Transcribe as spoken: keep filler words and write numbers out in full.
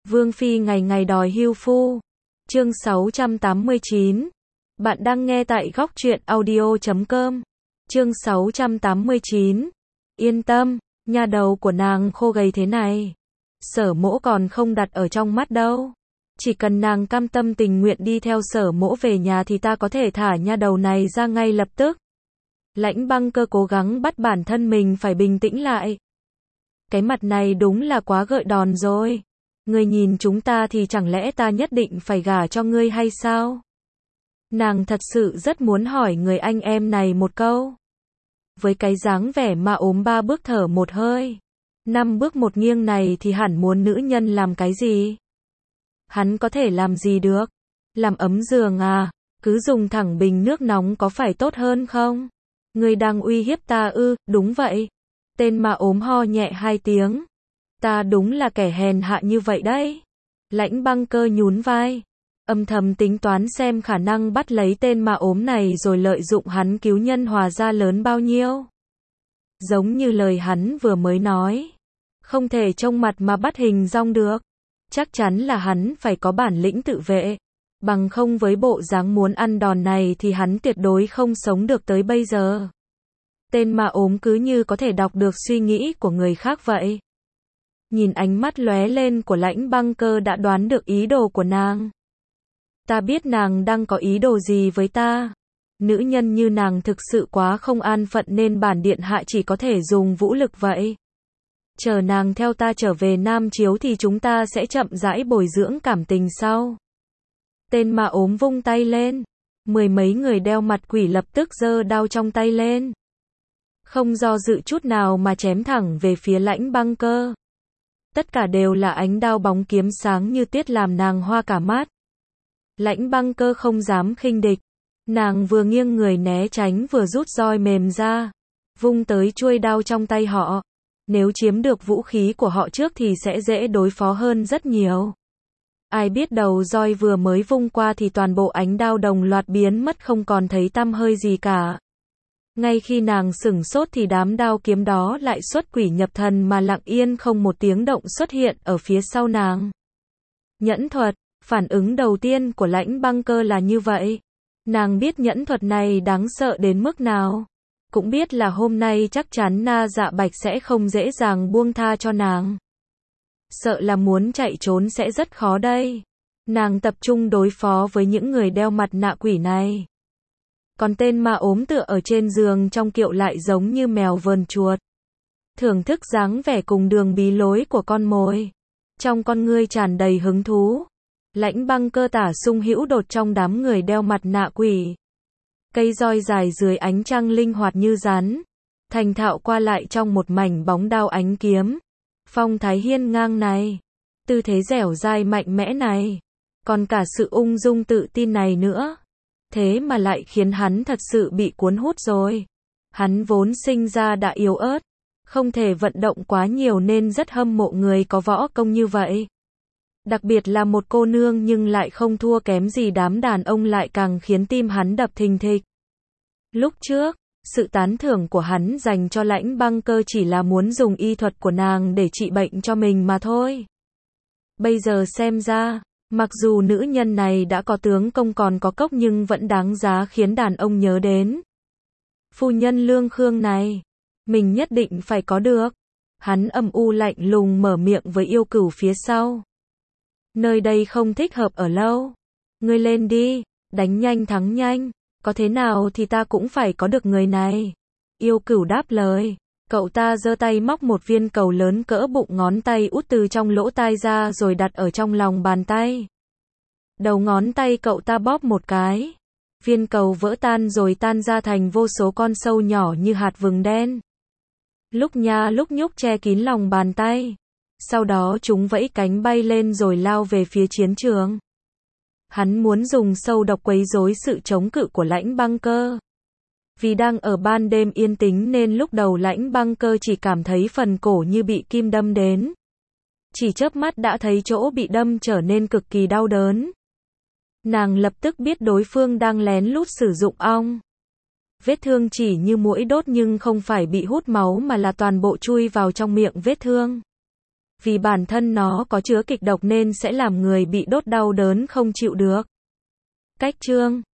Vương Phi ngày ngày đòi hưu phu. Chương sáu trăm tám mươi chín. Bạn đang nghe tại góc truyện audio chấm com. Chương sáu trăm tám mươi chín. Yên tâm, nhà đầu của nàng khô gầy thế này, Sở Mỗ còn không đặt ở trong mắt đâu. Chỉ cần nàng cam tâm tình nguyện đi theo Sở Mỗ về nhà thì ta có thể thả nha đầu này ra ngay lập tức. Lãnh Băng Cơ cố gắng bắt bản thân mình phải bình tĩnh lại. Cái mặt này đúng là quá gợi đòn rồi. Ngươi nhìn chúng ta thì chẳng lẽ ta nhất định phải gả cho ngươi hay sao? Nàng thật sự rất muốn hỏi người anh em này một câu. Với cái dáng vẻ mà ốm ba bước thở một hơi, năm bước một nghiêng này thì hẳn muốn nữ nhân làm cái gì? Hắn có thể làm gì được? Làm ấm giường à? Cứ dùng thẳng bình nước nóng có phải tốt hơn không? Ngươi đang uy hiếp ta ư? Đúng vậy. Tên mà ốm ho nhẹ hai tiếng. Ta đúng là kẻ hèn hạ như vậy đấy. Lãnh Băng Cơ nhún vai, âm thầm tính toán xem khả năng bắt lấy tên mà ốm này rồi lợi dụng hắn cứu nhân hòa ra lớn bao nhiêu. Giống như lời hắn vừa mới nói, không thể trông mặt mà bắt hình dong được. Chắc chắn là hắn phải có bản lĩnh tự vệ. Bằng không với bộ dáng muốn ăn đòn này thì hắn tuyệt đối không sống được tới bây giờ. Tên mà ốm cứ như có thể đọc được suy nghĩ của người khác vậy. Nhìn ánh mắt lóe lên của Lãnh Băng Cơ đã đoán được ý đồ của nàng. Ta biết nàng đang có ý đồ gì với ta. Nữ nhân như nàng thực sự quá không an phận nên bản điện hạ chỉ có thể dùng vũ lực vậy. Chờ nàng theo ta trở về Nam Chiếu thì chúng ta sẽ chậm rãi bồi dưỡng cảm tình sau. Tên mà ốm vung tay lên. Mười mấy người đeo mặt quỷ lập tức giơ đao trong tay lên. Không do dự chút nào mà chém thẳng về phía Lãnh Băng Cơ. Tất cả đều là ánh đao bóng kiếm sáng như tuyết làm nàng hoa cả mắt. Lãnh Băng Cơ không dám khinh địch. Nàng vừa nghiêng người né tránh vừa rút roi mềm ra, vung tới chuôi đao trong tay họ. Nếu chiếm được vũ khí của họ trước thì sẽ dễ đối phó hơn rất nhiều. Ai biết đầu roi vừa mới vung qua thì toàn bộ ánh đao đồng loạt biến mất không còn thấy tăm hơi gì cả. Ngay khi nàng sửng sốt thì đám đao kiếm đó lại xuất quỷ nhập thần mà lặng yên không một tiếng động xuất hiện ở phía sau nàng. Nhẫn thuật, phản ứng đầu tiên của Lãnh Băng Cơ là như vậy. Nàng biết nhẫn thuật này đáng sợ đến mức nào. Cũng biết là hôm nay chắc chắn Na Dạ Bạch sẽ không dễ dàng buông tha cho nàng. Sợ là muốn chạy trốn sẽ rất khó đây. Nàng tập trung đối phó với những người đeo mặt nạ quỷ này. Còn tên ma ốm tựa ở trên giường trong kiệu lại giống như mèo vờn chuột. Thưởng thức dáng vẻ cùng đường bí lối của con mồi. Trong con ngươi tràn đầy hứng thú. Lãnh Băng Cơ tả sung hữu đột trong đám người đeo mặt nạ quỷ. Cây roi dài dưới ánh trăng linh hoạt như rắn. Thành thạo qua lại trong một mảnh bóng đao ánh kiếm. Phong thái hiên ngang này. Tư thế dẻo dai mạnh mẽ này. Còn cả sự ung dung tự tin này nữa. Thế mà lại khiến hắn thật sự bị cuốn hút rồi. Hắn vốn sinh ra đã yếu ớt. Không thể vận động quá nhiều nên rất hâm mộ người có võ công như vậy. Đặc biệt là một cô nương nhưng lại không thua kém gì đám đàn ông lại càng khiến tim hắn đập thình thịch. Lúc trước, sự tán thưởng của hắn dành cho Lãnh Băng Cơ chỉ là muốn dùng y thuật của nàng để trị bệnh cho mình mà thôi. Bây giờ xem ra, mặc dù nữ nhân này đã có tướng công còn có cốc nhưng vẫn đáng giá khiến đàn ông nhớ đến. Phu nhân Lương Khương này, mình nhất định phải có được. Hắn âm u lạnh lùng mở miệng với yêu cửu phía sau. Nơi đây không thích hợp ở lâu. Ngươi lên đi, đánh nhanh thắng nhanh. Có thế nào thì ta cũng phải có được người này. Yêu cửu đáp lời. Cậu ta giơ tay móc một viên cầu lớn cỡ bụng ngón tay út từ trong lỗ tai ra rồi đặt ở trong lòng bàn tay. Đầu ngón tay cậu ta bóp một cái. Viên cầu vỡ tan rồi tan ra thành vô số con sâu nhỏ như hạt vừng đen. Lúc nha lúc nhúc che kín lòng bàn tay. Sau đó chúng vẫy cánh bay lên rồi lao về phía chiến trường. Hắn muốn dùng sâu độc quấy rối sự chống cự của Lãnh Băng Cơ. Vì đang ở ban đêm yên tĩnh nên lúc đầu Lãnh Băng Cơ chỉ cảm thấy phần cổ như bị kim đâm đến. Chỉ chớp mắt đã thấy chỗ bị đâm trở nên cực kỳ đau đớn. Nàng lập tức biết đối phương đang lén lút sử dụng ong. Vết thương chỉ như muỗi đốt nhưng không phải bị hút máu mà là toàn bộ chui vào trong miệng vết thương. vì bản thân nó có chứa kịch độc nên sẽ làm người bị đốt đau đớn không chịu được. Cách chương